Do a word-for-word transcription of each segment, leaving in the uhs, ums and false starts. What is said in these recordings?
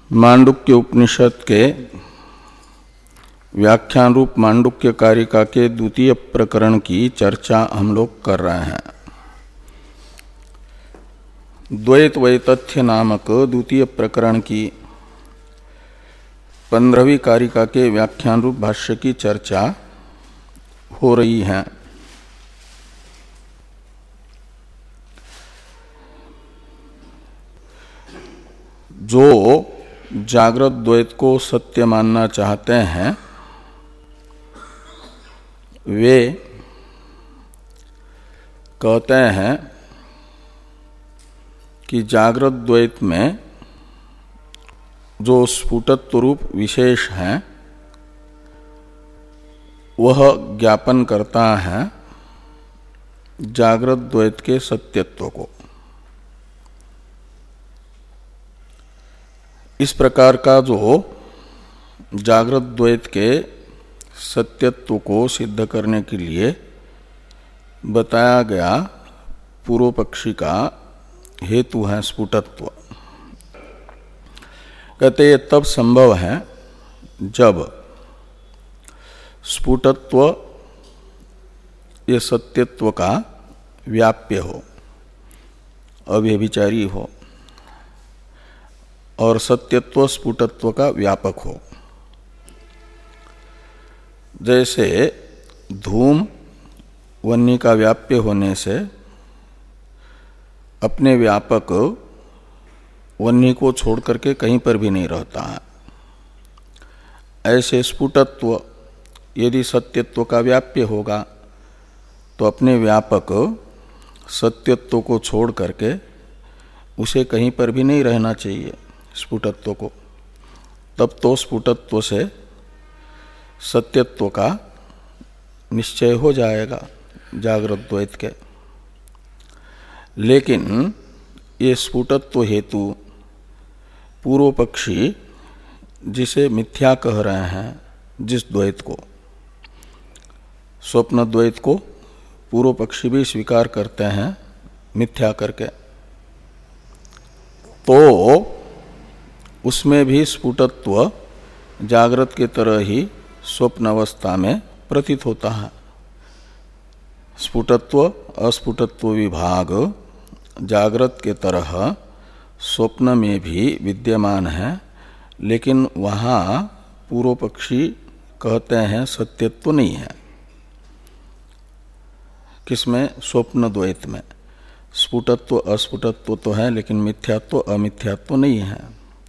मांडुक्य उपनिषद के व्याख्यान रूप मांडुक्य कारिका के द्वितीय प्रकरण की चर्चा हम लोग कर रहे हैं। द्वैत वैतथ्य नामक द्वितीय प्रकरण की पंद्रहवीं कारिका के व्याख्यान रूप भाष्य की चर्चा हो रही है। जो जागृत द्वैत को सत्य मानना चाहते हैं वे कहते हैं कि जागृत द्वैत में जो स्फुटत्व रूप विशेष हैं वह ज्ञापन करता है जागृत द्वैत के सत्यत्व को। इस प्रकार का जो जागृत द्वैत के सत्यत्व को सिद्ध करने के लिए बताया गया पूर्व पक्षी का हेतु है स्फुटत्व। कहते ये तब संभव है जब स्फुटत्व ये सत्यत्व का व्याप्य हो, अव्यभिचारी हो और सत्यत्व स्फुटत्व का व्यापक हो। जैसे धूम वन्य का व्याप्य होने से अपने व्यापक वन्य को छोड़ करके कहीं पर भी नहीं रहता है, ऐसे स्फुटत्व यदि सत्यत्व का व्याप्य होगा तो अपने व्यापक सत्यत्व को छोड़ करके उसे कहीं पर भी नहीं रहना चाहिए स्फुटत्व को। तब तो स्फुटत्व से सत्यत्व का निश्चय हो जाएगा जागृत द्वैत के। लेकिन ये स्फुटत्व हेतु पूर्व पक्षी जिसे मिथ्या कह रहे हैं, जिस द्वैत को स्वप्न द्वैत को पूर्व पक्षी भी स्वीकार करते हैं मिथ्या करके, तो उसमें भी स्फुटत्व जागृत के तरह ही स्वप्न अवस्था में प्रतीत होता है। स्फुटत्व अस्फुटत्व विभाग जागृत के तरह स्वप्न में भी विद्यमान है, लेकिन वहाँ पूर्व पक्षी कहते हैं सत्यत्व नहीं है। किसमें? स्वप्न द्वैत में स्फुटत्व अस्फुटत्व तो है, लेकिन मिथ्यात्व अमिथ्यात्व नहीं है।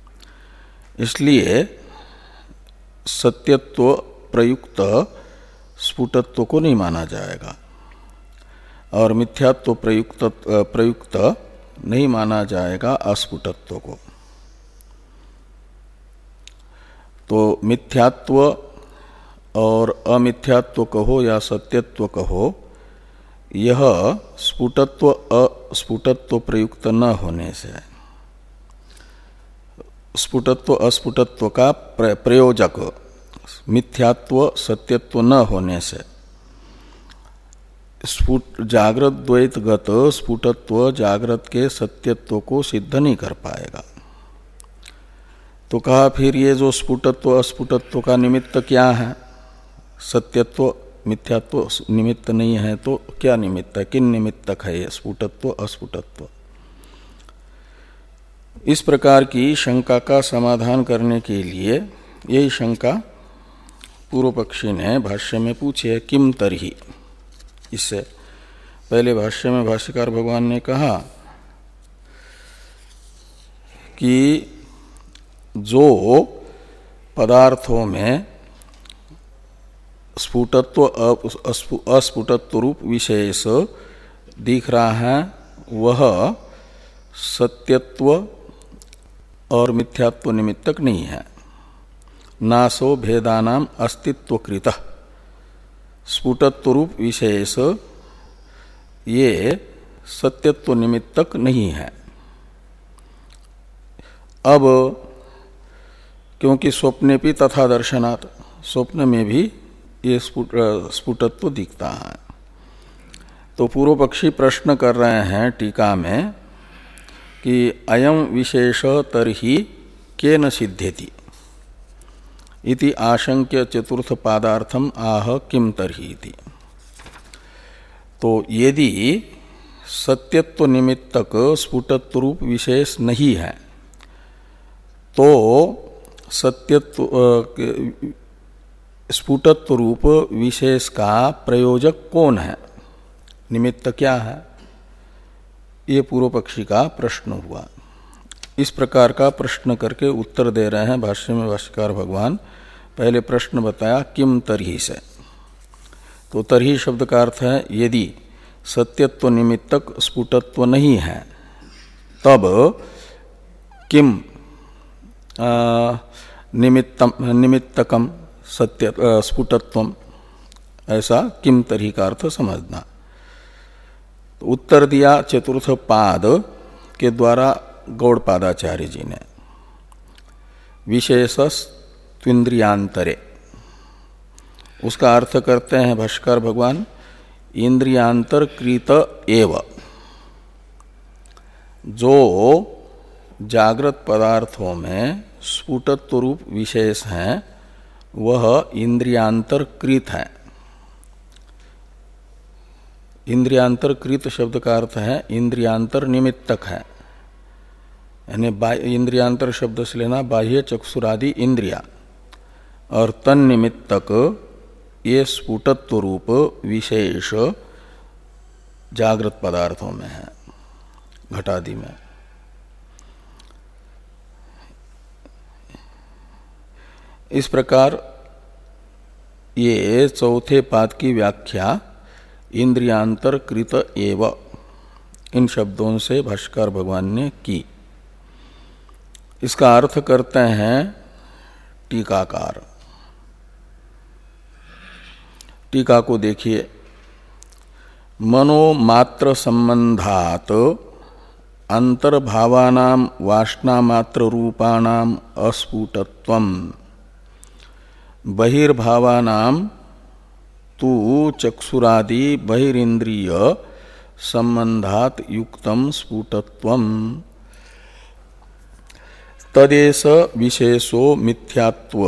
इसलिए सत्यत्व प्रयुक्त स्फुटत्व को नहीं माना जाएगा और मिथ्यात्व प्रयुक्त प्रयुक्त नहीं माना जाएगा अस्फुटत्व को। तो मिथ्यात्व और अमिथ्यात्व कहो या सत्यत्व कहो, यह स्फुटत्व अस्फुटत्व प्रयुक्त न होने से, स्फुटत्व अस्फुटत्व का प्रयोजक मिथ्यात्व सत्यत्व न होने से स्फुट जागृत द्वैतगत स्फुटत्व जागृत के सत्यत्व को सिद्ध नहीं कर पाएगा। तो कहा फिर ये जो स्फुटत्व अस्फुटत्व का निमित्त क्या है? सत्यत्व मिथ्यात्व निमित्त नहीं है तो क्या निमित्त है? किन निमित्तक है ये स्फुटत्व अस्फुटत्व? इस प्रकार की शंका का समाधान करने के लिए यही शंका पूर्व पक्षी ने भाष्य में पूछी है। किम तरही? इससे पहले भाष्य में भाष्यकार भगवान ने कहा कि जो पदार्थों में स्फुटत्व अस्फुटत्व रूप विशेष दिख रहा है वह सत्यत्व और मिथ्यात्व निमित्तक नहीं है। नासो भेदानाम अस्तित्वकृतः स्फुटत्व रूप विशेष ये सत्यत्व निमित्तक नहीं है। अब क्योंकि स्वप्ने भी तथा दर्शनात्, स्वप्न में भी ये स्फुटत्व दिखता है, तो पूर्व पक्षी प्रश्न कर रहे हैं टीका में कि अयम विशेष तरही केन सिद्ध्यति इति आशंक्य चतुर्थ पादार्थम आह किम तर्हि इति। तो यदि सत्यत्व निमित्तक स्फुटत्व रूप विशेष नहीं है तो सत्यत्व स्फुटत्व रूप विशेष का प्रयोजक कौन है, निमित्त क्या है, ये पूर्व पक्षी का प्रश्न हुआ। इस प्रकार का प्रश्न करके उत्तर दे रहे हैं भाष्य में भाष्यकार भगवान। पहले प्रश्न बताया किम तरही से, तो तरही शब्द का अर्थ है यदि सत्यत्व निमित्तक स्फुटत्व नहीं है तब किम निमित्तम निमित्तकम सत्य स्फुटत्वम, ऐसा किम तरही का अर्थ समझना। तो उत्तर दिया चतुर्थ पाद के द्वारा गौड़पादाचार्य जी ने, विशेषस्त्विंद्रियांतरे, उसका अर्थ करते हैं भाष्यकार भगवान इंद्रियांतर कृत एव। जो जागृत पदार्थों में स्फुटत्व रूप विशेष हैं वह इंद्रियांतर कृत है। इंद्रियांतर कृत शब्द का अर्थ है इंद्रियांतर निमित्तक है, यानी इंद्रियांतर शब्द से लेना बाह्य चक्षुरादि इंद्रिया, और तन निमित्तक ये स्फुटत्व रूप विशेष जागृत पदार्थों में है, घटादि में। इस प्रकार ये चौथे पाद की व्याख्या इंद्रियांतर कृत एव इन शब्दों से भाष्यकार भगवान ने की। इसका अर्थ करते हैं टीकाकार। टीका को देखिए, मनोमात्र संबंधात अंतर्भावानाम वासनामात्र रूपाणाम अस्फुटत्वम बहिर्भावानाम तु चक्षुरादि बहिरिंद्रिय संबंधात युक्तम स्फुटत्वम तदेश विशेषो मिथ्यात्व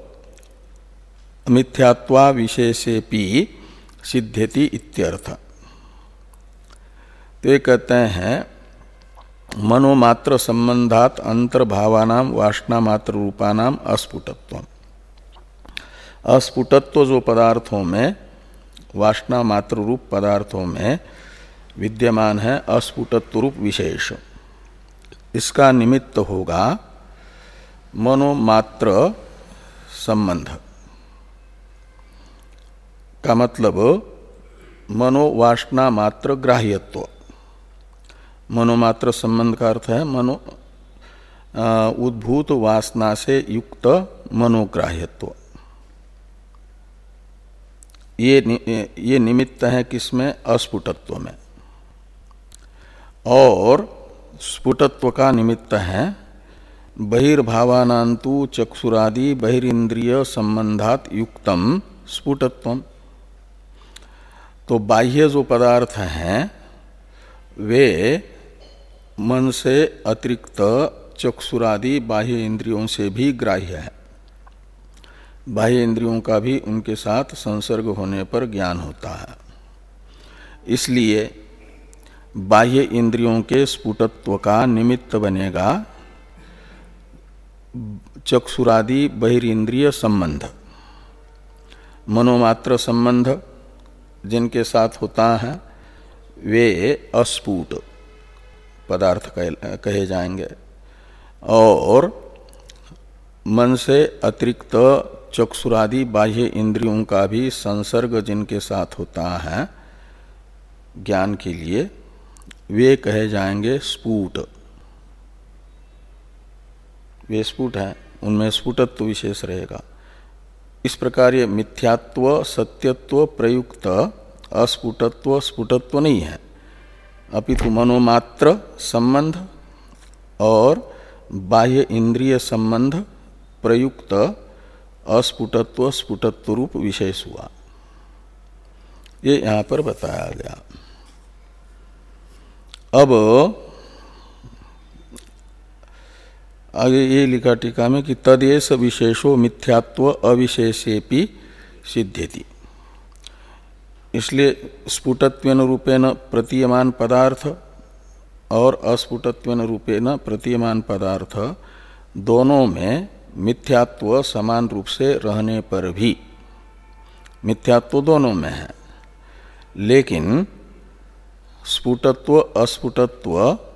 मिथ्यात्वा विशेषेपि सिद्ध्यति इत्यर्थ। तो ये कहते हैं मनोमात्र संबंधात अंतर्भावानाम वासनामात्र रूपानाम अस्फुटत्वम। अस्फुटत्व जो पदार्थों में, वासना मात्र रूप पदार्थों में विद्यमान है अस्फुटत्व रूप विशेष, इसका निमित्त होगा मनोमात्र संबंध का मतलब मनोवासना मात्र ग्राह्यत्व। मनोमात्र संबंध का अर्थ है मनो उद्भूत वासना से युक्त मनोग्राह्यत्व। ये ये निमित्त है किसमें, अस्फुटत्व में। और स्फुटत्व का निमित्त है बहिर्भावानांतु चक्षुरादि बहिरिंद्रिय संबंधात युक्तम स्फुटत्वम। तो बाह्य जो पदार्थ हैं वे मन से अतिरिक्त चक्षुरादि बाह्य इंद्रियों से भी ग्राह्य है। बाह्य इंद्रियों का भी उनके साथ संसर्ग होने पर ज्ञान होता है। इसलिए बाह्य इंद्रियों के स्फुटत्व का निमित्त बनेगा चक्षुरादि बहिरिंद्रिय संबंध। मनोमात्र संबंध जिनके साथ होता है वे अस्फुट पदार्थ कहे जाएंगे, और मन से अतिरिक्त चक्षुरादि बाह्य इंद्रियों का भी संसर्ग जिनके साथ होता है ज्ञान के लिए, वे कहे जाएंगे स्फुट। वे स्फुट है, उनमें स्फुटत्व विशेष रहेगा। इस प्रकार ये मिथ्यात्व सत्यत्व प्रयुक्त अस्फुटत्व स्फुटत्व नहीं है, अपितु मनोमात्र संबंध और बाह्य इंद्रिय संबंध प्रयुक्त अस्फुटत्व स्फुटत्व रूप विशेष हुआ। ये यहां पर बताया गया। अब आगे ये लिखा टीका में कि तदेश विशेषो मिथ्यात्व अविशेषेपि सिद्ध्यति। इसलिए स्फुटत्वेन रूपेण प्रतीयमान पदार्थ और अस्फुटत्वेन रूपेण प्रतीयमान पदार्थ दोनों में मिथ्यात्व समान रूप से रहने पर भी, मिथ्यात्व दोनों में है, लेकिन स्फुटत्व अस्फुटत्व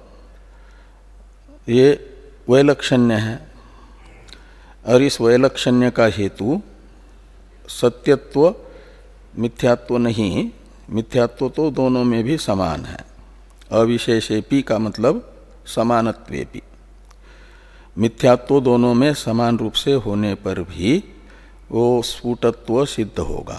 ये वैलक्षण्य है, और इस वैलक्षण्य का हेतु सत्यत्व मिथ्यात्व नहीं, मिथ्यात्व तो दोनों में भी समान है। अविशेषेपि का मतलब समानत्वेपि, मिथ्यात्व दोनों में समान रूप से होने पर भी वो स्फुटत्व सिद्ध होगा।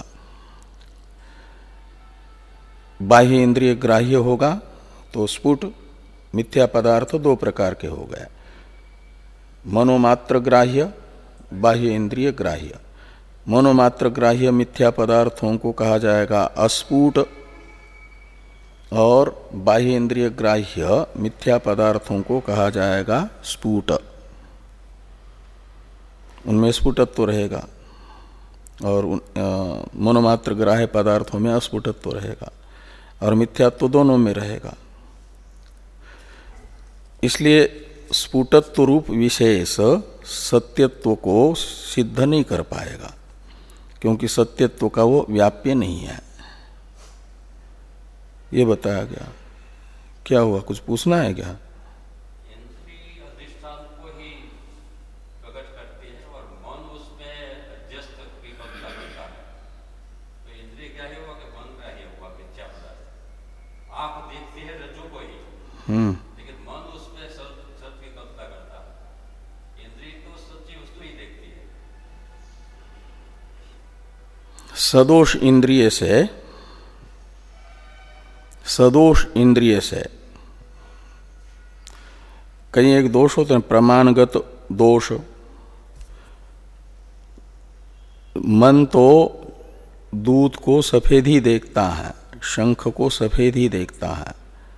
बाह्य इंद्रिय ग्राह्य होगा तो स्फुट मिथ्या पदार्थ दो प्रकार के हो गए, मनोमात्र ग्राह्य, बाह्य इंद्रिय ग्राह्य। मनोमात्र ग्राह्य मिथ्या पदार्थों को कहा जाएगा अस्फुट, और बाह्य इंद्रिय ग्राह्य मिथ्या पदार्थों को कहा जाएगा स्फुट। उनमें स्फुटत्व रहेगा और मनोमात्र ग्राह्य पदार्थों में अस्फुटत्व रहेगा, और मिथ्यात्व दोनों में रहेगा। इसलिए स्फुटत्व रूप विशेष सत्यत्व को सिद्ध नहीं कर पाएगा, क्योंकि सत्यत्व का वो व्याप्य नहीं है। ये बताया गया। क्या हुआ, कुछ पूछना है क्या? इंद्रिय अधिष्ठान को ही प्रकट करती है और मन उसमें अध्यस्त विकल्पता करता है, तो इंद्रिय क्या ही हुआ कि मन का ही हुआ मिथ्या पदार्थ। आंख देखती है रज्जु को ही, हम्म लेकिन मन उसमें सत विकल्पता करता है। इंद्रिय तो सच्ची वस्तु ही देखती है। सदोष इंद्रिय से, सदोष इंद्रिय से कहीं एक दोष होते हैं, प्रमाणगत दोष। मन तो दूध को सफेद ही देखता है, शंख को सफेद ही देखता है,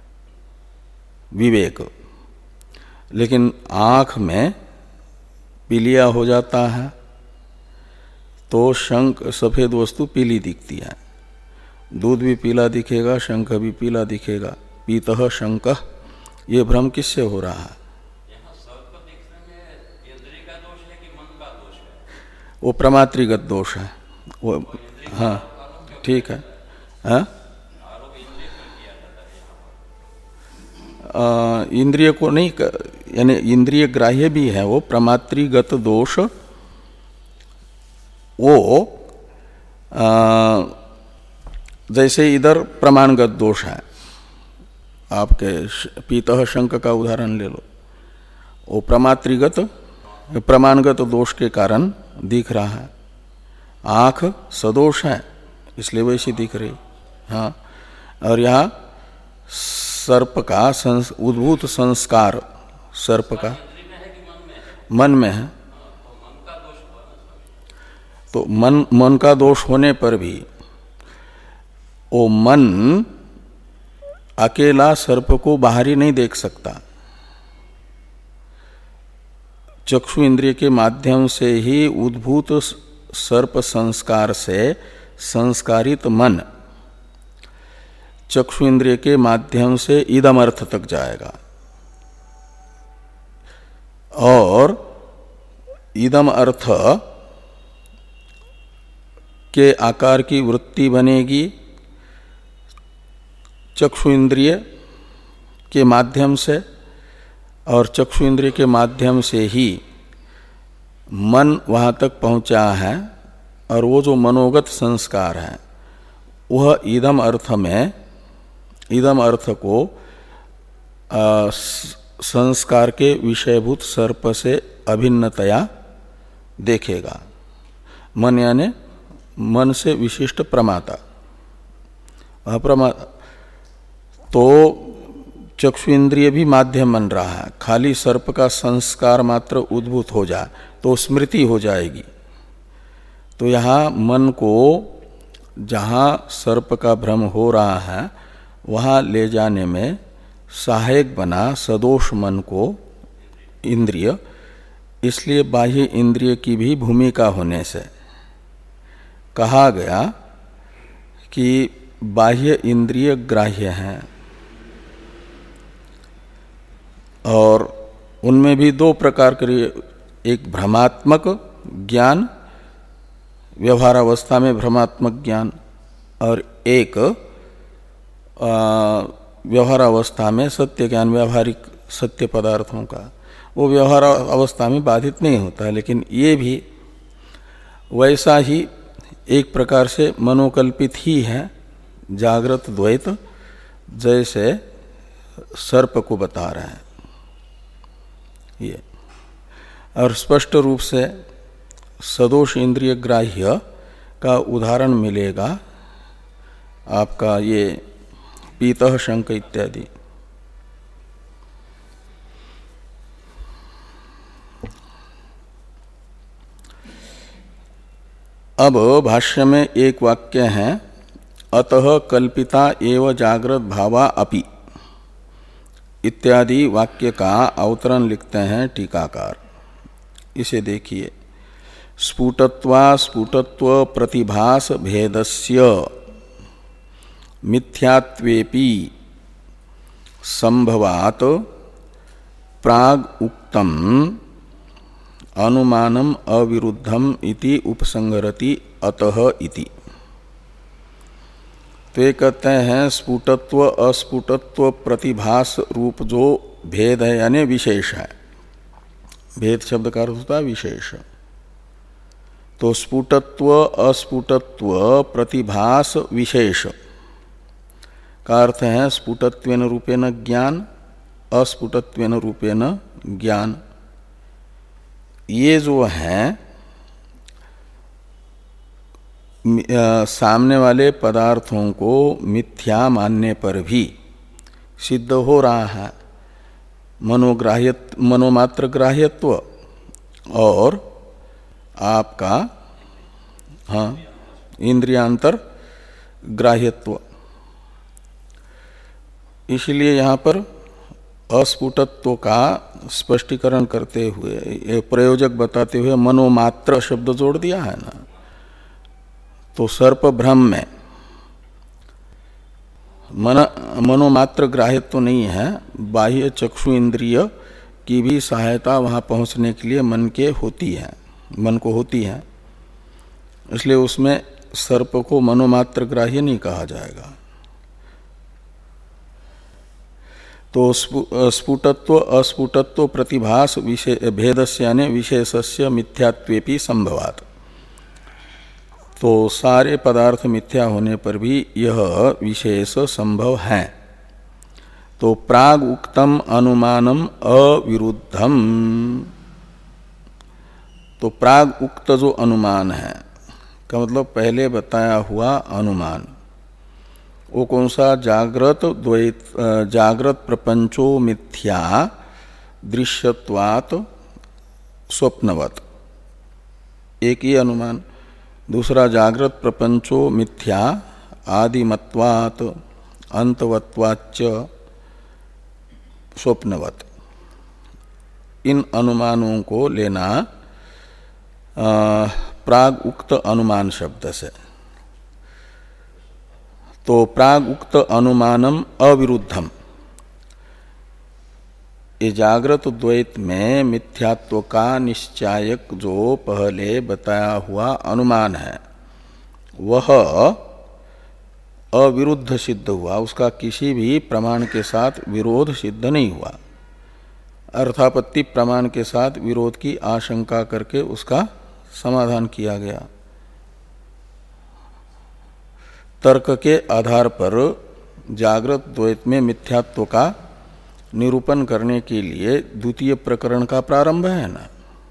विवेक, लेकिन आंख में पीलिया हो जाता है तो शंख सफेद वस्तु पीली दिखती है। दूध भी पीला दिखेगा, शंख भी पीला दिखेगा। पीतः शंख, ये भ्रम किससे हो रहा है? यहाँ सर्प दिखने में इंद्रिय का दोष है कि मन का दोष है? वो प्रमात्रिगत दोष है वो। हाँ ठीक है। हाँ इंद्रिय को नहीं, यानी इंद्रिय ग्राह्य भी है वो। प्रमात्रिगत दोष वो आ, जैसे इधर प्रमाणगत दोष है, आपके पीतः शंख का उदाहरण ले लो, वो प्रमात्रिगत प्रमाणगत दोष के कारण दिख रहा है। आँख सदोष है इसलिए वैसी दिख रही। हाँ, और यहाँ सर्प का संस, उद्भूत संस्कार सर्प का मन में है, तो मन मन का दोष होने पर भी वो मन अकेला सर्प को बाहरी नहीं देख सकता। चक्षु इंद्रिय के माध्यम से ही उद्भूत सर्प संस्कार से संस्कारित मन चक्षु इंद्रिय के माध्यम से इदम अर्थ तक जाएगा, और इदम अर्थ के आकार की वृत्ति बनेगी चक्षु इंद्रिय के माध्यम से, और चक्षु इंद्रिय के माध्यम से ही मन वहाँ तक पहुँचा है, और वो जो मनोगत संस्कार है वह इदम अर्थ में, इदम अर्थ को आ, संस्कार के विषयभूत सर्प से अभिन्नतया देखेगा। मन यानी मन से विशिष्ट प्रमाता, अप्रमा, तो चक्षु इंद्रिय भी माध्यम बन रहा है। खाली सर्प का संस्कार मात्र उद्भूत हो जाए तो स्मृति हो जाएगी। तो यहाँ मन को जहाँ सर्प का भ्रम हो रहा है वहाँ ले जाने में सहायक बना सदोष मन को इंद्रिय, इसलिए बाह्य इंद्रिय की भी भूमिका होने से कहा गया कि बाह्य इंद्रिय ग्राह्य हैं और उनमें भी दो प्रकार के, एक भ्रमात्मक ज्ञान, व्यवहारावस्था में भ्रमात्मक ज्ञान, और एक व्यवहारावस्था में सत्य ज्ञान, व्यवहारिक सत्य पदार्थों का। वो व्यवहार अवस्था में बाधित नहीं होता है, लेकिन ये भी वैसा ही एक प्रकार से मनोकल्पित ही है जागृत द्वैत, जैसे सर्प को बता रहे हैं ये। और स्पष्ट रूप से सदोष इंद्रिय ग्राह्य का उदाहरण मिलेगा आपका ये पीतः शंख इत्यादि। अब भाष्य में एक वाक्य है, अतः कल्पिता एव जागृत भावा अपि इत्यादि वाक्य का अवतरण लिखते हैं टीकाकार। इसे देखिए, स्फुटत्वा स्फुटत्व प्रतिभास भेदस्य मिथ्यात्वेपि संभवात प्राग उक्तम अनुमानम अविरुद्धम इति उपसंगरति अतः इति। तो ये कहते हैं स्फुटत्व अस्फुटत्व प्रतिभास रूप जो भेद है यानी विशेष है, भेद शब्द का अर्थ होता है विशेष। तो स्फुटत्व अस्फुटत्व प्रतिभास विशेष का अर्थ है स्फुटत्वेन रूपेण ज्ञान, अस्फुटत्वेन रूपेण ज्ञान। ये जो है सामने वाले पदार्थों को मिथ्या मानने पर भी सिद्ध हो रहा है मनोग्राह्य मनोमात्र ग्राह्यत्व और आपका हाँ इंद्रियांतर ग्राह्यत्व। इसलिए यहाँ पर अस्फुटत्व का स्पष्टीकरण करते हुए, प्रयोजक बताते हुए मनोमात्र शब्द जोड़ दिया है ना। तो सर्प भ्रम में मन मनोमात्र ग्राह्यत्व तो नहीं है, बाह्य चक्षु इंद्रिय की भी सहायता वहाँ पहुँचने के लिए मन के होती है, मन को होती है। इसलिए उसमें सर्प को मनोमात्र ग्राह्य नहीं कहा जाएगा। तो स्फुटत्व अस्फुटत्व प्रतिभास भेदस्य यानी विशेषस्य मिथ्यात्वेपि संभवात्। तो सारे पदार्थ मिथ्या होने पर भी यह विशेष संभव है। तो प्राग उक्तम अनुमानम अविरुद्धम। तो प्राग उक्त जो अनुमान है का मतलब पहले बताया हुआ अनुमान, वो कौन सा? जागृत द्वैत जागृत प्रपंचो मिथ्या दृश्यत्वात् स्वप्नवत्, एक ही अनुमान। दूसरा जागृत प्रपंचो मिथ्या आदिमत्वात् अंतवत्वाच्च स्वप्नवत्। इन अनुमानों को लेना प्राग उक्त अनुमान शब्द से। तो प्राग उक्त अनुमानम अविरुद्धम, ये जागृत द्वैत में मिथ्यात्व का निश्चायक जो पहले बताया हुआ अनुमान है वह अविरुद्ध सिद्ध हुआ, उसका किसी भी प्रमाण के साथ विरोध सिद्ध नहीं हुआ। अर्थापत्ति प्रमाण के साथ विरोध की आशंका करके उसका समाधान किया गया। तर्क के आधार पर जागृत द्वैत में मिथ्यात्व का निरूपण करने के लिए द्वितीय प्रकरण का प्रारंभ है ना।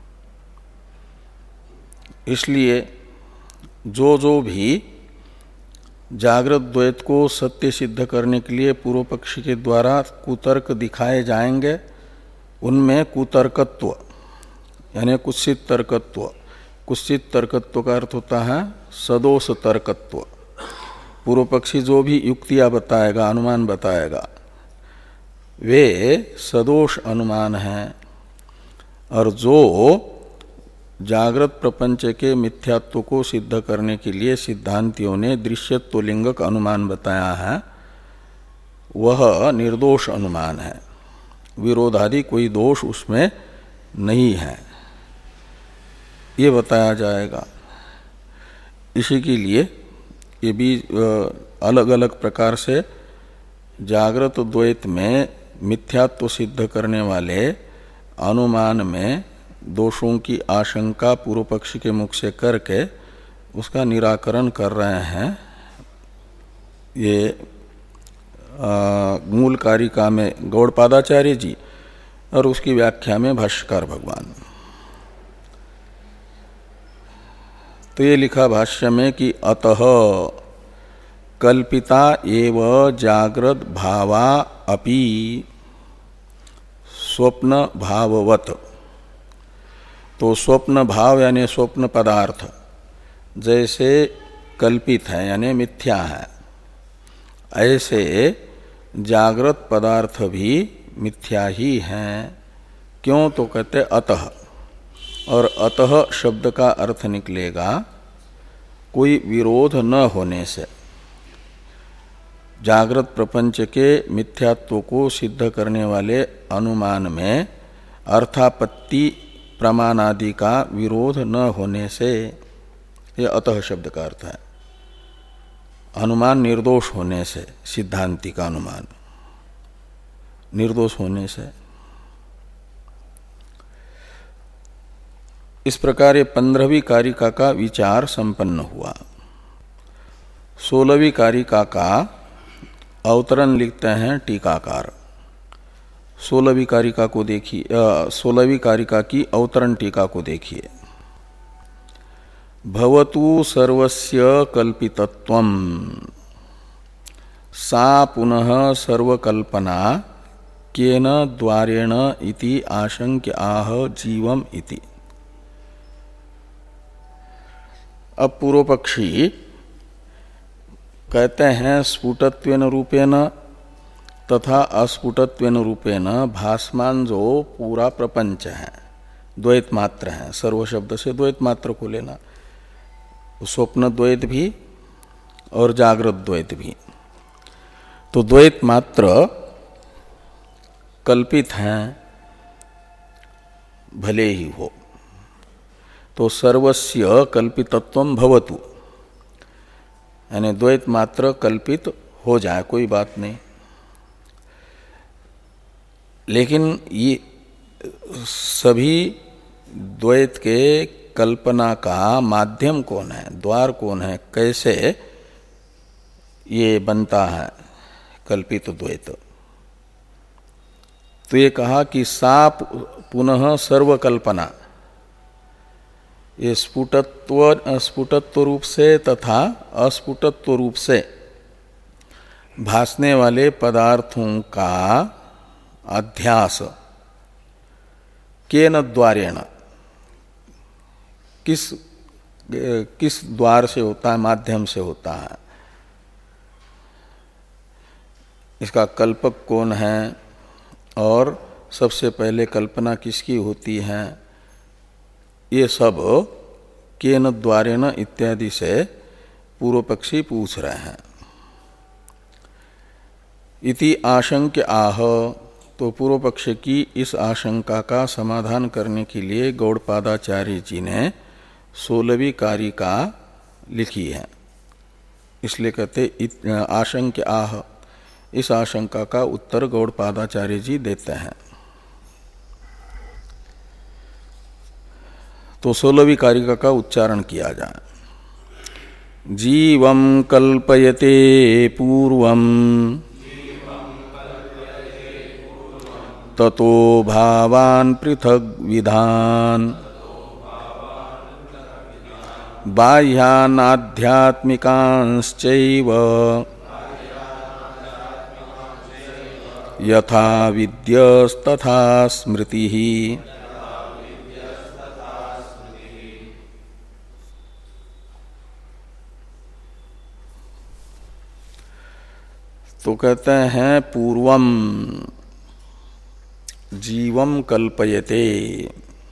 इसलिए जो जो भी जागृत द्वैत को सत्य सिद्ध करने के लिए पूर्व पक्षी के द्वारा कुतर्क दिखाए जाएंगे, उनमें कुतर्कत्व यानी कुत्सित तर्कत्व, कुत्सित तर्कत्व का अर्थ होता है सदोष तर्कत्व। पूर्व पक्षी जो भी युक्तियां बताएगा, अनुमान बताएगा, वे सदोष अनुमान हैं। और जो जागृत प्रपंच के मिथ्यात्व को सिद्ध करने के लिए सिद्धांतियों ने दृश्यत्व लिंगक अनुमान बताया है, वह निर्दोष अनुमान है। विरोधादि कोई दोष उसमें नहीं है, ये बताया जाएगा। इसी के लिए ये भी अलग अलग प्रकार से जागृत द्वैत में मिथ्यात्व सिद्ध करने वाले अनुमान में दोषों की आशंका पूर्व पक्षी के मुख से करके उसका निराकरण कर रहे हैं। ये आ, मूल कारिका में गौड़पादाचार्य जी और उसकी व्याख्या में भाष्यकार भगवान। तो ये लिखा भाष्य में कि अतः कल्पिता एव जागृत भावा अपि स्वप्न भाववत। तो स्वप्न भाव यानी स्वप्न पदार्थ जैसे कल्पित है यानी मिथ्या है, ऐसे जागृत पदार्थ भी मिथ्या ही हैं। क्यों? तो कहते अतः, और अतः शब्द का अर्थ निकलेगा कोई विरोध न होने से। जागृत प्रपंच के मिथ्यात्व को सिद्ध करने वाले अनुमान में अर्थापत्ति प्रमाण आदि का विरोध न होने से, यह अतः शब्द का अर्थ है। अनुमान निर्दोष होने से, सिद्धांति का अनुमान निर्दोष होने से। इस प्रकार ये पंद्रहवीं कारिका का विचार संपन्न हुआ। सोलहवीं कारिका का अवतरण लिखते हैं टीकाकार। सोलहवीं कारिका को देखिए, सोलहवीं कारिका की अवतरण टीका को देखिए। भवतु सर्वस्य कल्पितत्वम सा पुनः सर्वकल्पना केन द्वारेण इति आशंक्य आह जीवम इति। अब पूर्व पक्षी कहते हैं स्फुटत्वेन रूपेण तथा अस्फुटत्वेन रूपेण भासमान जो पूरा प्रपंच है द्वैत मात्र है। सर्व शब्द से द्वैत मात्र को लेना, स्वप्न द्वैत भी और जागृत द्वैत भी। तो द्वैत मात्र कल्पित हैं भले ही हो, तो सर्वस्य कल्पितत्वम भवतु यानी द्वैत मात्र कल्पित हो जाए, कोई बात नहीं। लेकिन ये सभी द्वैत के कल्पना का माध्यम कौन है, द्वार कौन है, कैसे ये बनता है कल्पित द्वैत? तो ये कहा कि सा पुनः सर्वकल्पना, ये स्फुटत्व स्फुटत्व रूप से तथा अस्फुटत्व रूप से भासने वाले पदार्थों का अध्यास केन द्वारेण, किस किस द्वार से होता है, माध्यम से होता है। इसका कल्पक कौन है और सबसे पहले कल्पना किसकी होती है, ये सब केन द्वारेण इत्यादि से पूर्व पक्षी पूछ रहे हैं। इति आशंक्य आह, तो पूर्व पक्ष की इस आशंका का समाधान करने के लिए गौड़पादाचार्य जी ने सोलहवीं कारिका लिखी है। इसलिए कहते आशंक्य आह, इस आशंका का उत्तर गौड़पादाचार्य जी देते हैं। तो सोलहवीं कारिका का उच्चारण किया जाए। जीवं कल्पयते पूर्वं ततो भावान् पृथग् विधान् बाह्यान् आध्यात्मिकांश्चैव यथा विद्यस्तथा स्मृतिः। तो कहते हैं पूर्वम जीवम कल्पयते,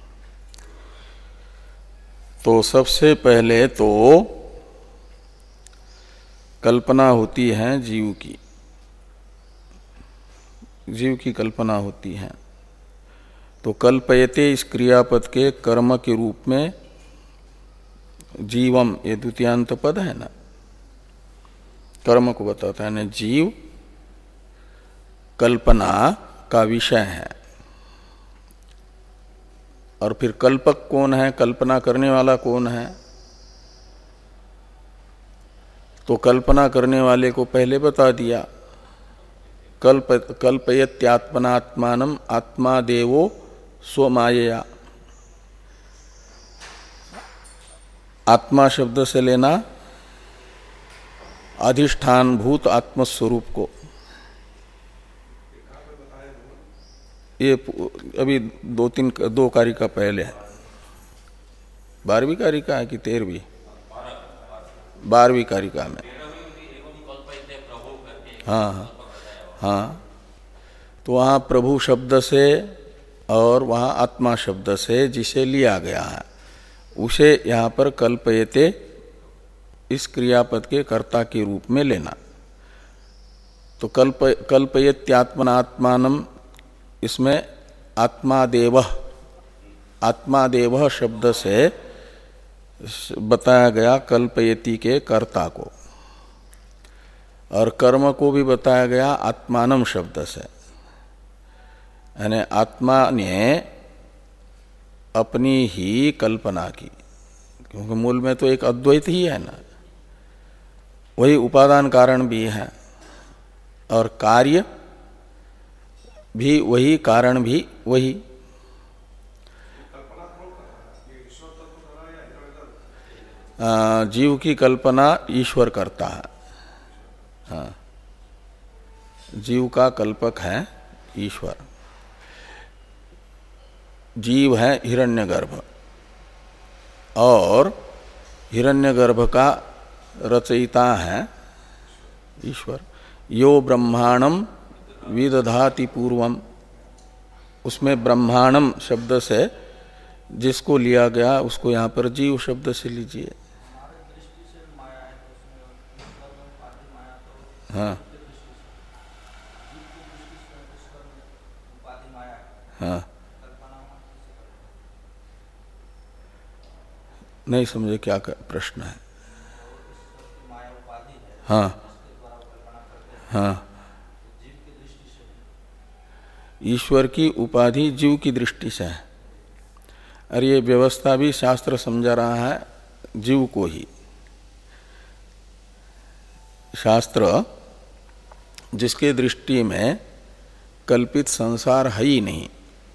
तो सबसे पहले तो कल्पना होती है जीव की, जीव की कल्पना होती है। तो कल्पयते इस क्रियापद के कर्म के रूप में जीवम, ये द्वितीयांत पद है ना, कर्म को बताता है ना। जीव कल्पना का विषय है। और फिर कल्पक कौन है, कल्पना करने वाला कौन है? तो कल्पना करने वाले को पहले बता दिया, कल्प कल्पयत्यात्मनात्मानम आत्मा देवो स्वमायया। आत्मा शब्द से लेना अधिष्ठान भूत आत्मस्वरूप को। ये अभी दो तीन दो कारिका पहले है। बारहवीं कारिका है कि तेरहवीं? बारहवीं कारिका में। हाँ हाँ हाँ। तो वहाँ प्रभु शब्द से और वहाँ आत्मा शब्द से जिसे लिया गया है उसे यहाँ पर कल्पयते इस क्रियापद के कर्ता के रूप में लेना। तो कल्प कल्पयत्यात्मनात्मानम, इसमें आत्मादेव, आत्मादेव शब्द से बताया गया कल्पयति के कर्ता को, और कर्म को भी बताया गया आत्मानम शब्द से। यानी आत्मा ने अपनी ही कल्पना की, क्योंकि मूल में तो एक अद्वैत ही है ना, वही उपादान कारण भी है और कार्य भी वही, कारण भी वही। जीव की कल्पना ईश्वर करता है। हाँ, जीव का कल्पक है ईश्वर। जीव है हिरण्यगर्भ और हिरण्यगर्भ का रचयिता है ईश्वर। यो ब्रह्मांडम विदधाति पूर्वम, उसमें ब्रह्मांडम शब्द से जिसको लिया गया उसको यहाँ पर जीव शब्द से लीजिए। हाँ हाँ, नहीं समझे क्या प्रश्न है? हाँ हाँ, ईश्वर की उपाधि जीव की दृष्टि से है। और ये व्यवस्था भी शास्त्र समझा रहा है जीव को ही। शास्त्र जिसके दृष्टि में कल्पित संसार है ही नहीं,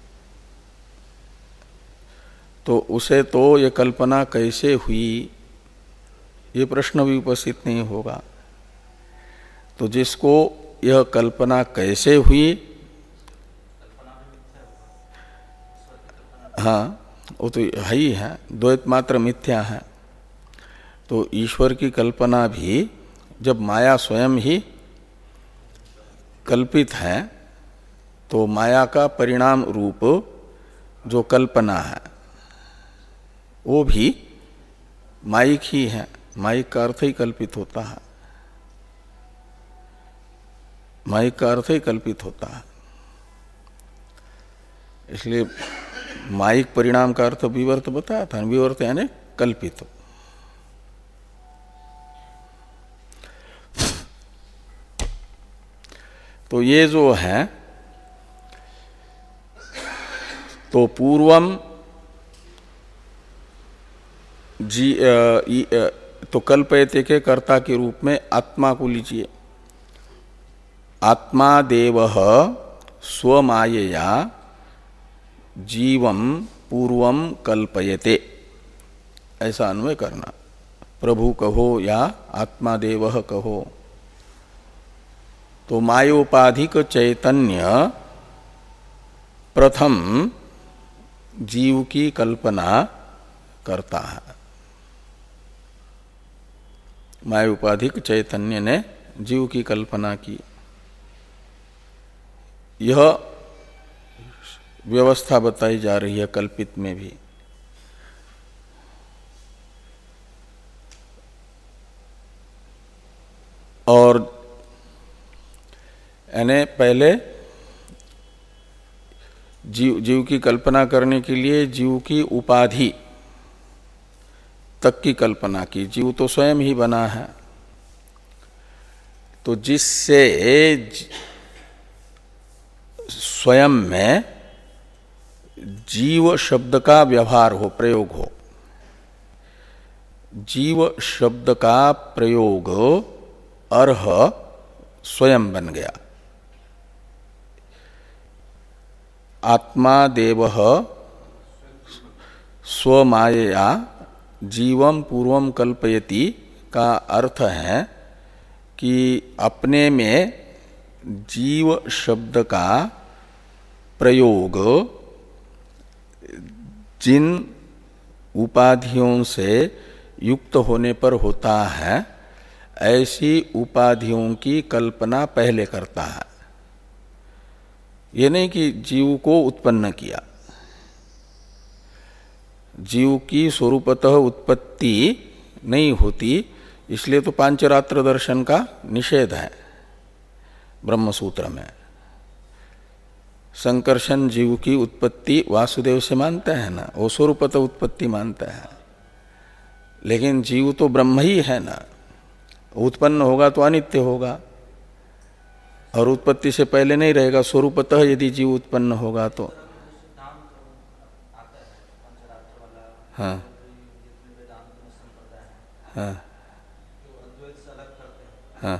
तो उसे तो ये कल्पना कैसे हुई, ये प्रश्न भी उपस्थित नहीं होगा। तो जिसको यह कल्पना कैसे हुई, हाँ वो तो है ही है, द्वैत मात्र मिथ्या है। तो ईश्वर की कल्पना भी जब माया स्वयं ही कल्पित है, तो माया का परिणाम रूप जो कल्पना है वो भी माइक ही है। माइक का अर्थ ही कल्पित होता है, माइक का अर्थ ही कल्पित होता है। इसलिए माइक परिणाम का अर्थ विवर्त बताया था। विवर्त यानी कल्पित। तो ये जो है, तो पूर्वम जी आ, ई, आ, तो कल्पयते के कर्ता के रूप में आत्मा को लीजिए। आत्मा देवः स्वमायया जीवम पूर्वम कल्पयते, ऐसा अन्वय करना। प्रभु कहो या आत्मा देवः कहो। तो मायोपाधिक चैतन्य प्रथम जीव की कल्पना करता है। मायोपाधिक चैतन्य ने जीव की कल्पना की। यह व्यवस्था बताई जा रही है कल्पित में भी। और यानी पहले जीव जीव की कल्पना करने के लिए जीव की उपाधि तक की कल्पना की। जीव तो स्वयं ही बना है, तो जिससे स्वयं में जीव शब्द का व्यवहार हो, प्रयोग हो। जीव शब्द का प्रयोग अर्ह स्वयं बन गया। आत्मा देवः स्वमायया जीवम पूर्वम कल्पयति का अर्थ है कि अपने में जीव शब्द का प्रयोग जिन उपाधियों से युक्त होने पर होता है, ऐसी उपाधियों की कल्पना पहले करता है। ये नहीं कि जीव को उत्पन्न किया। जीव की स्वरूपतः उत्पत्ति नहीं होती, इसलिए तो पांचरात्र दर्शन का निषेध है ब्रह्मसूत्र में। संकर्षण जीव की उत्पत्ति वासुदेव से मानते हैं ना, वो स्वरूपतः उत्पत्ति मानते हैं, लेकिन जीव तो ब्रह्म ही है ना। उत्पन्न होगा तो अनित्य होगा, और उत्पत्ति से पहले नहीं रहेगा। स्वरूपतः यदि जीव उत्पन्न होगा तो हाँ हाँ हाँ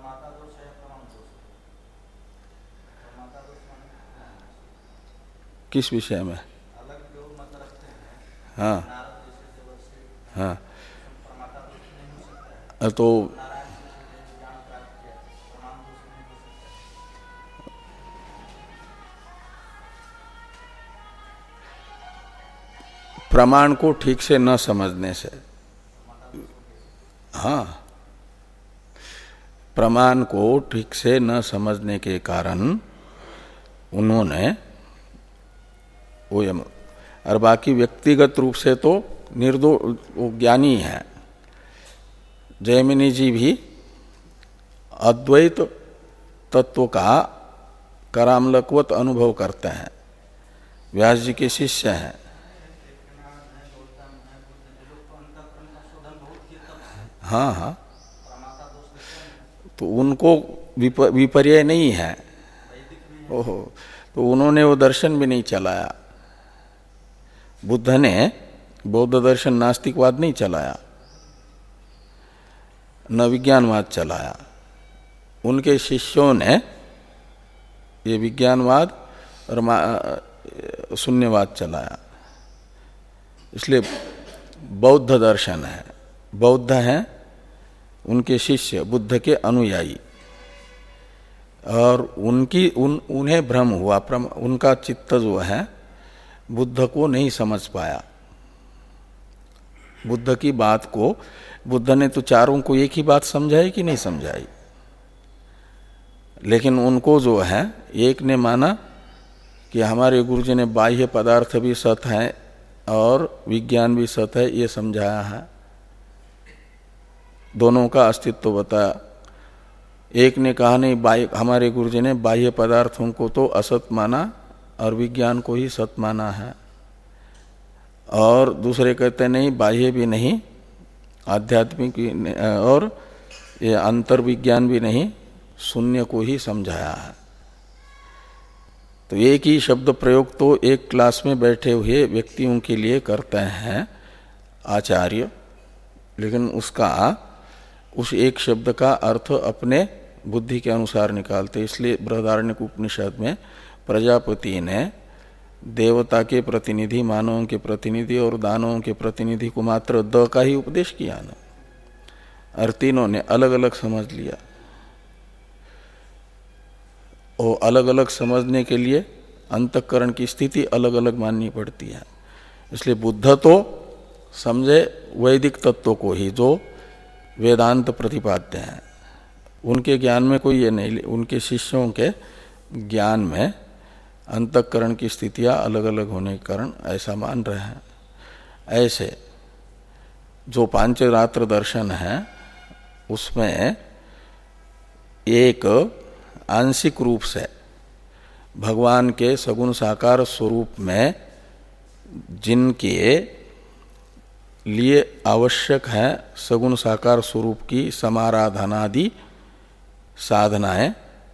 किस विषय में? हाँ हाँ तो प्रमाण को ठीक से न समझने से, हाँ, प्रमाण को ठीक से न समझने के कारण उन्होंने वो, और बाकी व्यक्तिगत रूप से तो निर्दोष ज्ञानी है। जैमिनी जी भी अद्वैत तत्व का करामलकवत अनुभव करते हैं, व्यास जी के शिष्य हैं। हाँ हाँ, तो उनको विपर्य नहीं है। ओहो, तो उन्होंने वो दर्शन भी नहीं चलाया। बुद्ध ने बौद्ध दर्शन नास्तिकवाद नहीं चलाया, न विज्ञानवाद चलाया। उनके शिष्यों ने ये विज्ञानवाद और शून्यवाद चलाया। इसलिए बौद्ध दर्शन है, बौद्ध हैं उनके शिष्य, बुद्ध के अनुयायी, और उनकी उन उन्हें भ्रम हुआ, उनका चित्त जो है बुद्ध को नहीं समझ पाया। बुद्ध की बात को, बुद्ध ने तो चारों को एक ही बात समझाई कि नहीं समझाई, लेकिन उनको जो है एक ने माना कि हमारे गुरुजी ने बाह्य पदार्थ भी सत है और विज्ञान भी सत है, ये समझाया है, दोनों का अस्तित्व बताया। एक ने कहा नहीं, बाह्य, हमारे गुरुजी ने बाह्य पदार्थों को तो असत माना और विज्ञान को ही सत माना है, और दूसरे कहते नहीं, बाह्य भी नहीं, आध्यात्मिक भी और ये अंतर विज्ञान भी नहीं, शून्य को ही समझाया है। तो एक ही शब्द प्रयोग तो एक क्लास में बैठे हुए व्यक्तियों के लिए करते हैं आचार्य, लेकिन उसका उस एक शब्द का अर्थ अपने बुद्धि के अनुसार निकालते। इसलिए बृहदारण्यक उपनिषद में प्रजापति ने देवता के प्रतिनिधि, मानवों के प्रतिनिधि और दानवों के प्रतिनिधि को मात्र द का ही उपदेश किया ना, और तीनों ने अलग अलग समझ लिया। और अलग अलग समझने के लिए अंतःकरण की स्थिति अलग अलग माननी पड़ती है। इसलिए बुद्ध तो समझे वैदिक तत्व को ही, जो वेदांत प्रतिपाद्य हैं। उनके ज्ञान में कोई ये नहीं, उनके शिष्यों के ज्ञान में अंतःकरण की स्थितियां अलग अलग होने के कारण ऐसा मान रहे हैं। ऐसे जो पांचरात्र दर्शन है उसमें एक आंशिक रूप से भगवान के सगुण साकार स्वरूप में जिनके लिए आवश्यक है सगुण साकार स्वरूप की समाराधनादि साधनाएं,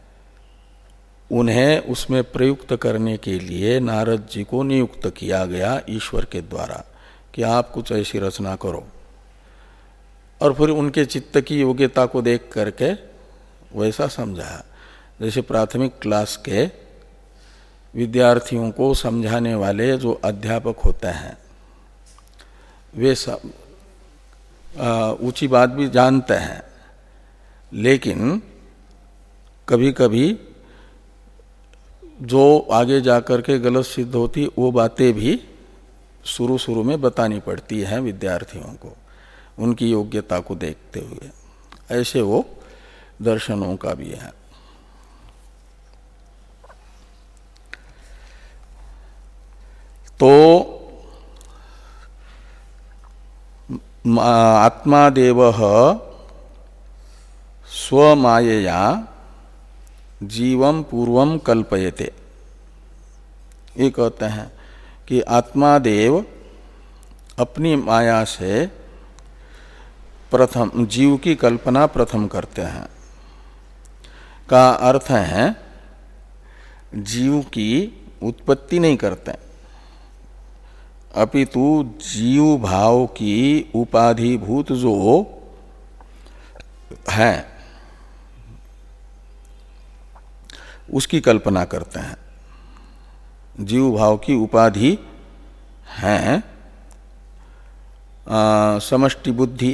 उन्हें उसमें प्रयुक्त करने के लिए नारद जी को नियुक्त किया गया ईश्वर के द्वारा कि आप कुछ ऐसी रचना करो। और फिर उनके चित्त की योग्यता को देख करके वैसा समझाया। जैसे प्राथमिक क्लास के विद्यार्थियों को समझाने वाले जो अध्यापक होते हैं वे सब ऊंची बात भी जानते हैं, लेकिन कभी कभी जो आगे जाकर के गलत सिद्ध होती वो बातें भी शुरू शुरू में बतानी पड़ती हैं विद्यार्थियों को, उनकी योग्यता को देखते हुए। ऐसे वो दर्शनों का भी है। तो आत्मादेव स्वमायया जीवम पूर्वम कल्पयते, ये कहते हैं कि आत्मादेव अपनी माया से प्रथम जीव की कल्पना प्रथम करते हैं। का अर्थ है जीव की उत्पत्ति नहीं करते, अपितु जीव भाव की उपाधिभूत जो है उसकी कल्पना करते हैं। जीव भाव की उपाधि है समष्टि बुद्धि,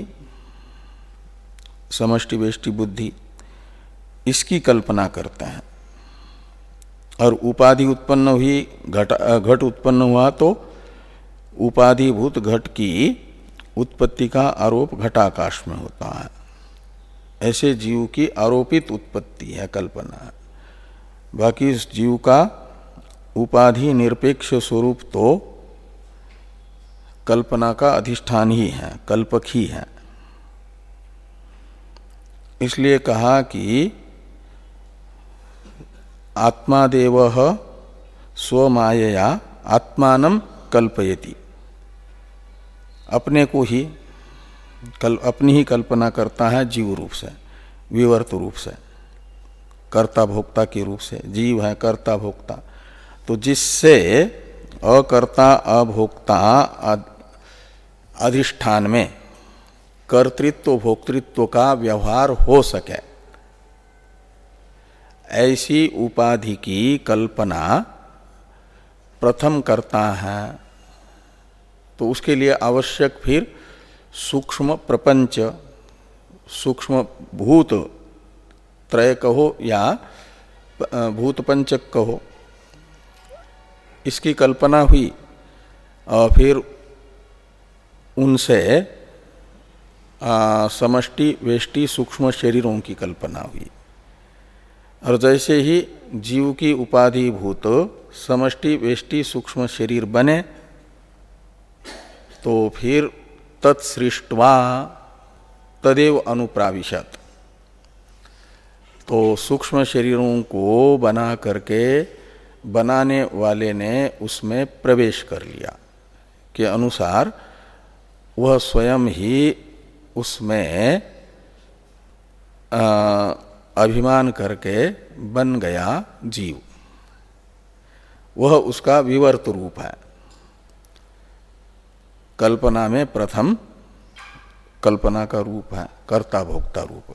समष्टि वेष्टि बुद्धि, इसकी कल्पना करते हैं। और उपाधि उत्पन्न हुई, घट घट उत्पन्न हुआ तो उपाधिभूत घट की उत्पत्ति का आरोप घटाकाश में होता है। ऐसे जीव की आरोपित उत्पत्ति है, कल्पना है। बाकी इस जीव का उपाधि निरपेक्ष स्वरूप तो कल्पना का अधिष्ठान ही है, कल्पक ही है। इसलिए कहा कि आत्मादेव स्वमायया आत्मानं कल्पयति, अपने को ही कल अपनी ही कल्पना करता है जीव रूप से, विवर्त रूप से, कर्ता भोक्ता के रूप से। जीव है कर्ता भोक्ता, तो जिससे अकर्ता अभोक्ता अधिष्ठान में कर्तृत्व भोक्तृत्व का व्यवहार हो सके, ऐसी उपाधि की कल्पना प्रथम करता है। तो उसके लिए आवश्यक फिर सूक्ष्म प्रपंच, सूक्ष्म भूत त्रय कहो या भूत पंचक कहो, इसकी कल्पना हुई और फिर उनसे समष्टि वेष्टि सूक्ष्म शरीरों की कल्पना हुई। और जैसे ही जीव की उपाधि भूत समष्टि वेष्टि सूक्ष्म शरीर बने तो फिर तत्सृष्ट्वा तदेव अनुप्राविशत, तो सूक्ष्म शरीरों को बना करके बनाने वाले ने उसमें प्रवेश कर लिया के अनुसार वह स्वयं ही उसमें आ, अभिमान करके बन गया जीव। वह उसका विवर्त रूप है। कल्पना में प्रथम कल्पना का रूप है कर्ता भोक्ता रूप।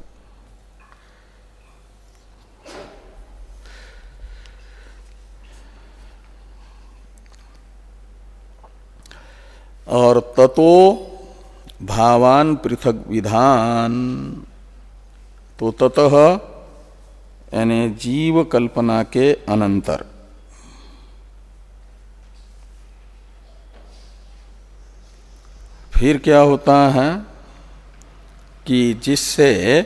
और ततो भावान पृथक विधान, तो ततः यानी जीव कल्पना के अनंतर फिर क्या होता है कि जिससे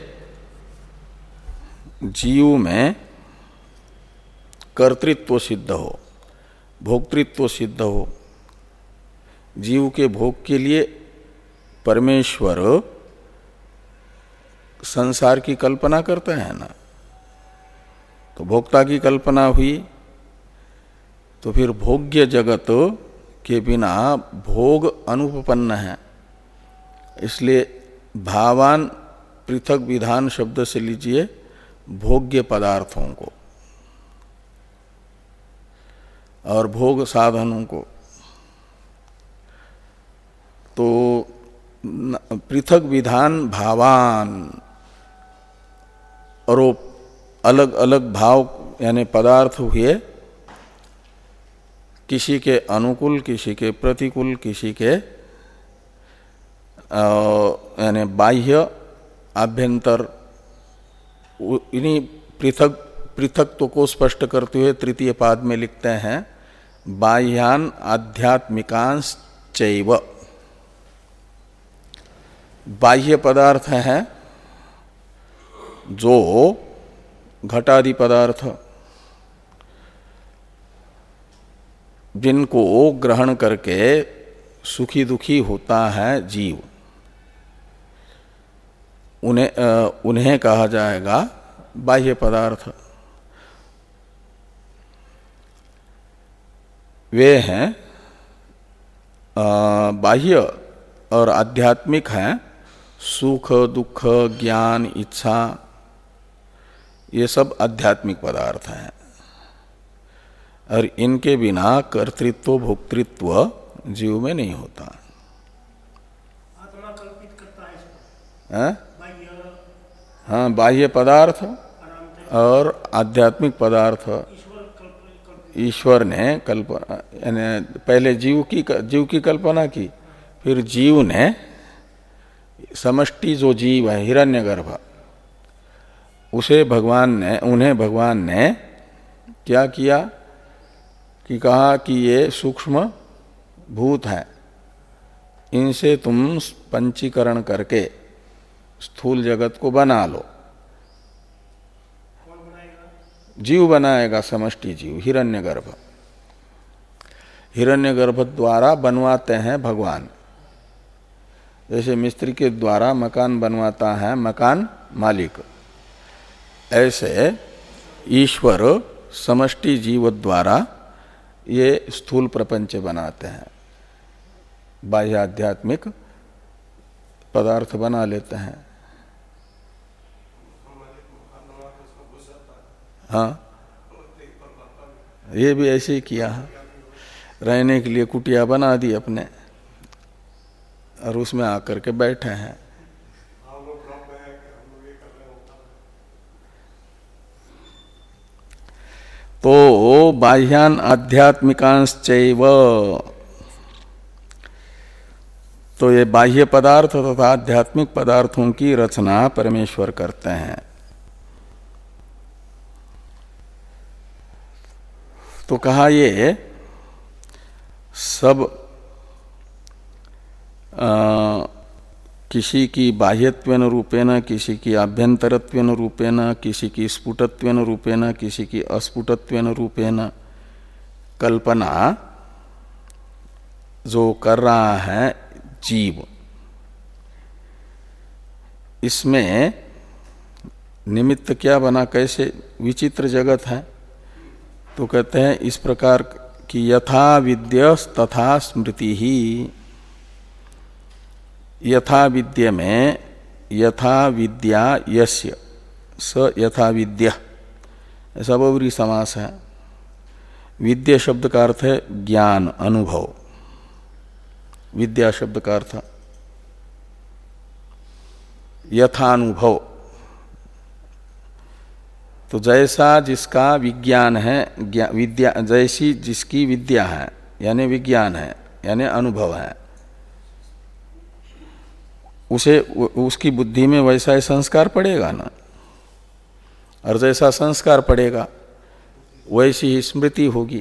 जीव में कर्तृत्व सिद्ध हो, भोक्तृत्व सिद्ध हो। जीव के भोग के लिए परमेश्वर संसार की कल्पना करते हैं ना, तो भोक्ता की कल्पना हुई, तो फिर भोग्य जगत के बिना भोग अनुपपन्न है। इसलिए भावान पृथक विधान शब्द से लीजिए भोग्य पदार्थों को और भोग साधनों को। तो पृथक विधान भावान, और वो अलग अलग भाव यानी पदार्थ हुए, किसी के अनुकूल, किसी के प्रतिकूल, किसी के यानी बाह्य आभ्यंतर। इन्हीं पृथक पृथकत्व को स्पष्ट करते हुए तृतीय पाद में लिखते हैं बाह्यान आध्यात्मिकांश चैव। बाह्य पदार्थ हैं जो घटादि पदार्थ, जिनको ग्रहण करके सुखी दुखी होता है जीव, उन्हें उन्हें कहा जाएगा बाह्य पदार्थ। वे हैं बाह्य और आध्यात्मिक हैं सुख दुख ज्ञान इच्छा, ये सब आध्यात्मिक पदार्थ हैं। और इनके बिना कर्तृत्व भोक्तृत्व जीव में नहीं होता। आत्मा कल्पित करता है इसको। है? हाँ, बाह्य पदार्थ और आध्यात्मिक पदार्थ ईश्वर ने कल्पना, यानी पहले जीव की जीव की कल्पना की, फिर जीव ने समष्टि जो जीव है हिरण्यगर्भ, उसे भगवान ने उन्हें भगवान ने क्या किया कि कहा कि ये सूक्ष्म भूत हैं, इनसे तुम पंचीकरण करके स्थूल जगत को बना लो। कौन बनाएगा? जीव बनाएगा, समष्टि जीव हिरण्यगर्भ। हिरण्यगर्भ द्वारा बनवाते हैं भगवान, जैसे मिस्त्री के द्वारा मकान बनवाता है मकान मालिक, ऐसे ईश्वर समष्टि जीव द्वारा ये स्थूल प्रपंच बनाते हैं, बाह्य आध्यात्मिक पदार्थ बना लेते हैं। हाँ, ये भी ऐसे ही किया है, रहने के लिए कुटिया बना दी अपने और उसमें आकर के बैठे हैं। तो बाह्यान आध्यात्मिकांश्चैव, तो ये बाह्य पदार्थ तथा आध्यात्मिक पदार्थों की रचना परमेश्वर करते हैं। तो कहा ये सब आ, किसी की बाह्यत्वेन रूपेण, किसी की आभ्यंतरत्वेन रूपेण, किसी की स्फुटत्वेन रूपेण, किसी की अस्फुटत्वेन रूपेण कल्पना जो कर रहा है जीव, इसमें निमित्त क्या बना, कैसे विचित्र जगत है। तो कहते हैं इस प्रकार की यथा विद्य तथा स्मृति ही। यथा विद्य में यथा विद्या यस्य स यथा विद्या, ऐसा बहुव्रीहि समास है। विद्या शब्द का अर्थ है ज्ञान अनुभव, विद्या शब्द का अर्थ यथानुभव। तो जैसा जिसका विज्ञान है, विद्या जैसी जिसकी विद्या है यानी विज्ञान है यानी अनुभव है, उसे उसकी बुद्धि में वैसा ही संस्कार पड़ेगा ना, और जैसा संस्कार पड़ेगा वैसी ही स्मृति होगी।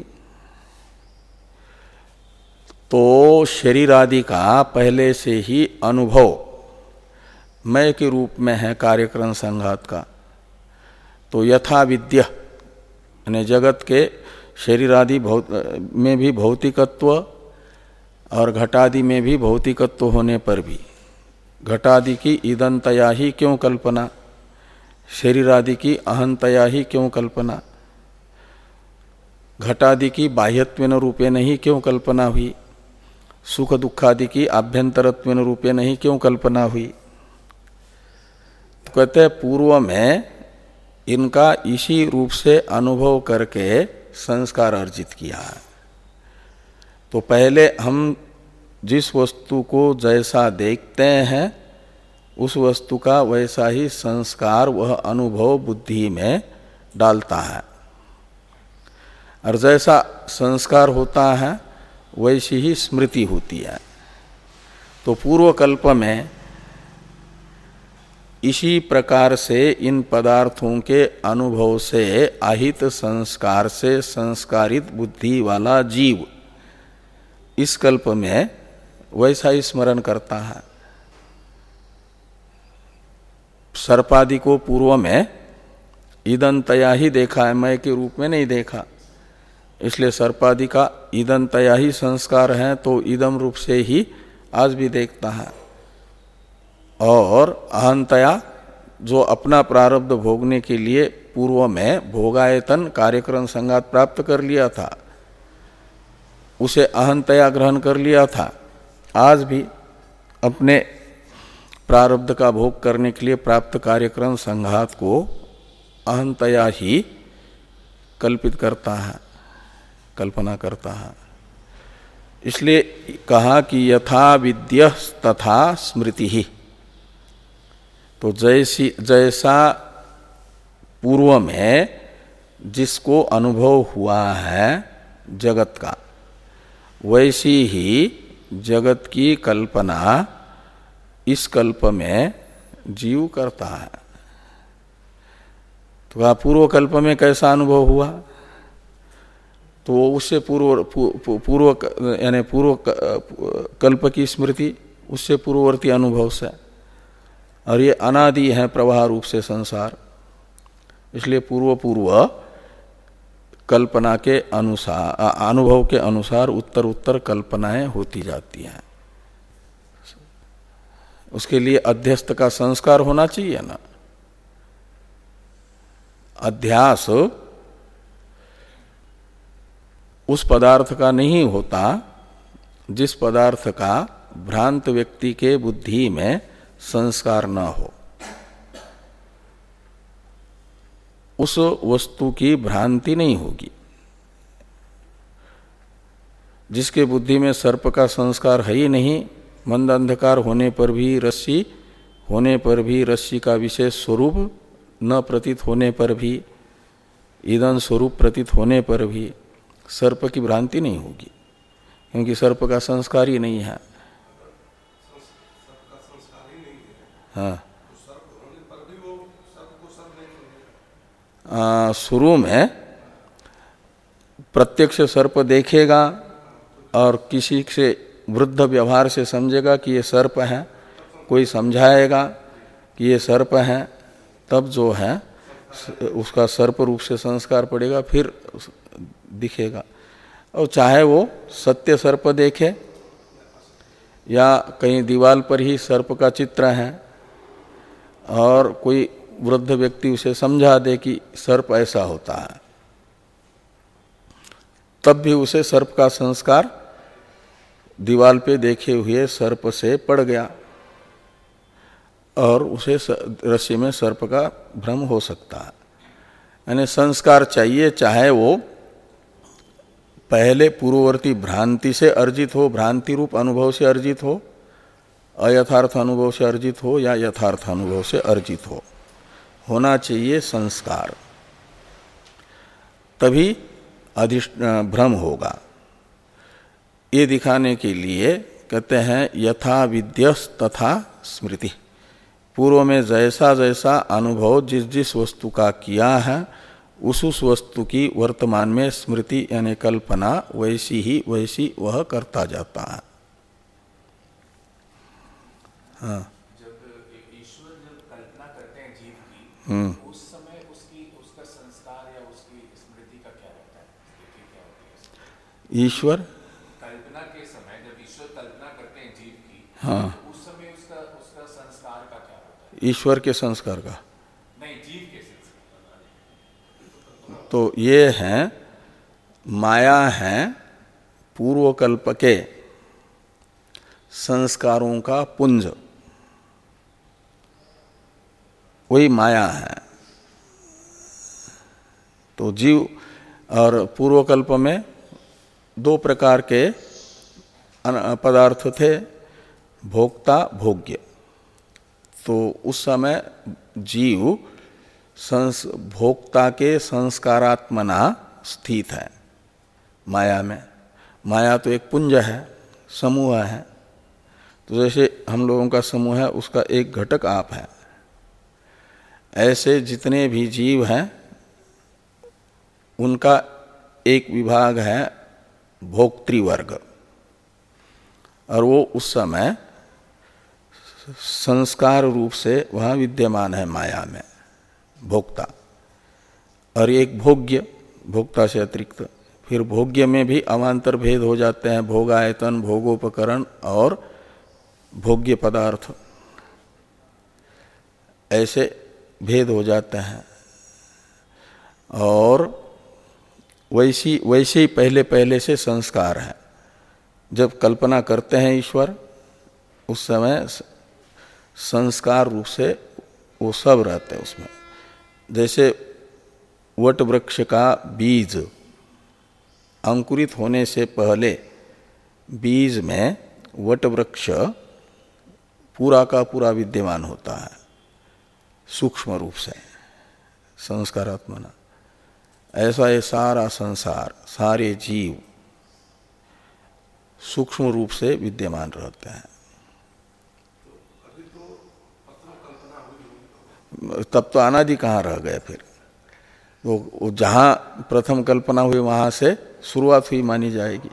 तो शरीर आदि का पहले से ही अनुभव मय के रूप में है कार्यक्रम संघात का। तो यथा विद्या यानी जगत के शरीर आदि में भी भौतिकत्व और घटादि में भी भौतिकत्व होने पर भी घटादि की ईदंतया ही क्यों कल्पना, शरीर आदि की अहंतया ही क्यों कल्पना, घटादि की बाह्यत्वेन रूपेण ही क्यों कल्पना हुई, सुख दुखादि की आभ्यंतरत्वेन रूपेण ही क्यों कल्पना हुई। तो कहते हैं पूर्व में इनका इसी रूप से अनुभव करके संस्कार अर्जित किया है। तो पहले हम जिस वस्तु को जैसा देखते हैं उस वस्तु का वैसा ही संस्कार वह अनुभव बुद्धि में डालता है, और जैसा संस्कार होता है वैसी ही स्मृति होती है। तो पूर्व कल्प में इसी प्रकार से इन पदार्थों के अनुभव से आहित संस्कार से संस्कारित बुद्धि वाला जीव इस कल्प में वैसा ही स्मरण करता है। सर्पादि को पूर्व में ईदंतया ही देखा है, मय के रूप में नहीं देखा, इसलिए सर्पादि का ईदंतया ही संस्कार है, तो ईदम रूप से ही आज भी देखता है। और अहंतया जो अपना प्रारब्ध भोगने के लिए पूर्व में भोगायतन कार्यक्रम संगात प्राप्त कर लिया था, उसे अहंतया ग्रहण कर लिया था, आज भी अपने प्रारब्ध का भोग करने के लिए प्राप्त कार्यक्रम संघात को अहंतया ही कल्पित करता है, कल्पना करता है। इसलिए कहा कि यथा विद्य तथा स्मृति ही, तो जैसी जैसा पूर्व में जिसको अनुभव हुआ है जगत का, वैसी ही जगत की कल्पना इस कल्प में जीव करता है। तो कहा पूर्व कल्प में कैसा अनुभव हुआ, तो उससे पूर्व पूर्व यानी पूर्व कल्प की स्मृति उससे पूर्ववर्ती अनुभव से, और ये अनादि है प्रवाह रूप से संसार, इसलिए पूर्व पूर्व कल्पना के अनुसार अनुभव के अनुसार उत्तर उत्तर कल्पनाएं होती जाती हैं। उसके लिए अध्यस्त का संस्कार होना चाहिए ना। अध्यास उस पदार्थ का नहीं होता जिस पदार्थ का भ्रांत व्यक्ति के बुद्धि में संस्कार न हो। उस वस्तु की भ्रांति नहीं होगी। जिसके बुद्धि में सर्प का संस्कार है ही नहीं, मंद अंधकार होने पर भी, रस्सी होने पर भी, रस्सी का विशेष स्वरूप न प्रतीत होने पर भी, ईदन स्वरूप प्रतीत होने पर भी सर्प की भ्रांति नहीं होगी, क्योंकि सर्प का संस्कार ही नहीं है। हाँ, शुरू में प्रत्यक्ष सर्प देखेगा और किसी से वृद्ध व्यवहार से समझेगा कि ये सर्प है, कोई समझाएगा कि ये सर्प है, तब जो है उसका सर्प रूप से संस्कार पड़ेगा, फिर दिखेगा। और चाहे वो सत्य सर्प देखे या कहीं दीवार पर ही सर्प का चित्र है और कोई वृद्ध व्यक्ति उसे समझा दे कि सर्प ऐसा होता है, तब भी उसे सर्प का संस्कार दीवार पे देखे हुए सर्प से पड़ गया और उसे रस्सी में सर्प का भ्रम हो सकता है। यानी संस्कार चाहिए, चाहे वो पहले पूर्ववर्ती भ्रांति से अर्जित हो, भ्रांति रूप अनुभव से अर्जित हो, अयथार्थ अनुभव से अर्जित हो या यथार्थ अनुभव से अर्जित हो, होना चाहिए संस्कार, तभी अधिष्ठ भ्रम होगा। ये दिखाने के लिए कहते हैं यथा विद्यस तथा स्मृति, पूर्व में जैसा जैसा अनुभव जिस जिस वस्तु का किया है उस उस वस्तु की वर्तमान में स्मृति यानी कल्पना वैसी ही वैसी वह करता जाता है। हाँ, जब ईश्वर जब कल्पना करते हैं जीव की, हम्म उस समय उसकी उसका संस्कार या उसकी स्मृति का क्या रहता है, क्या होती है? ईश्वर कल्पना के समय जब ईश्वर कल्पना करते हैं जीव की, हाँ, उस समय उसका उसका संस्कार का क्या होता है? ईश्वर के संस्कार का नहीं, जीव तो ये है माया है पूर्वकल्प के संस्कारों का पुंज, वही माया है। तो जीव और पूर्वकल्प में दो प्रकार के पदार्थ थे, भोक्ता भोग्य। तो उस समय जीव संस भोक्ता के संस्कारात्मना स्थित है माया में। माया तो एक पुंज है, समूह है। तो जैसे हम लोगों का समूह है, उसका एक घटक आप है, ऐसे जितने भी जीव हैं उनका एक विभाग है भोक्तृवर्ग, और वो उस समय संस्कार रूप से वहाँ विद्यमान है माया में, भोक्ता। और एक भोग्य, भोक्ता से अतिरिक्त। फिर भोग्य में भी अवान्तर भेद हो जाते हैं, भोगायतन, भोगोपकरण और भोग्य पदार्थ, ऐसे भेद हो जाते हैं। और वैसी वैसे ही पहले पहले से संस्कार है। जब कल्पना करते हैं ईश्वर, उस समय संस्कार रूप से वो सब रहते हैं उसमें। जैसे वट वृक्ष का बीज अंकुरित होने से पहले बीज में वट वृक्ष पूरा का पूरा विद्यमान होता है, सूक्ष्म रूप से संस्कारात्मना। ऐसा ये सारा संसार, सारे जीव सूक्ष्म रूप से विद्यमान रहते हैं। तब तो अनादि कहाँ रह गए फिर? वो जहाँ प्रथम कल्पना हुई वहां से शुरुआत हुई मानी जाएगी।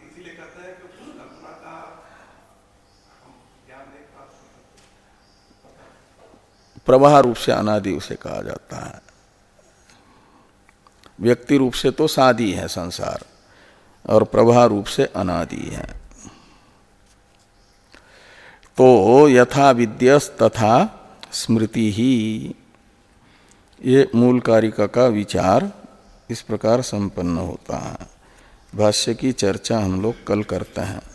प्रवाह रूप से अनादि उसे कहा जाता है। व्यक्ति रूप से तो सादि है संसार, और प्रवाह रूप से अनादि है। तो यथा विद्यस तथा स्मृति ही, ये मूल कारिका का विचार इस प्रकार संपन्न होता है। भाष्य की चर्चा हम लोग कल करते हैं।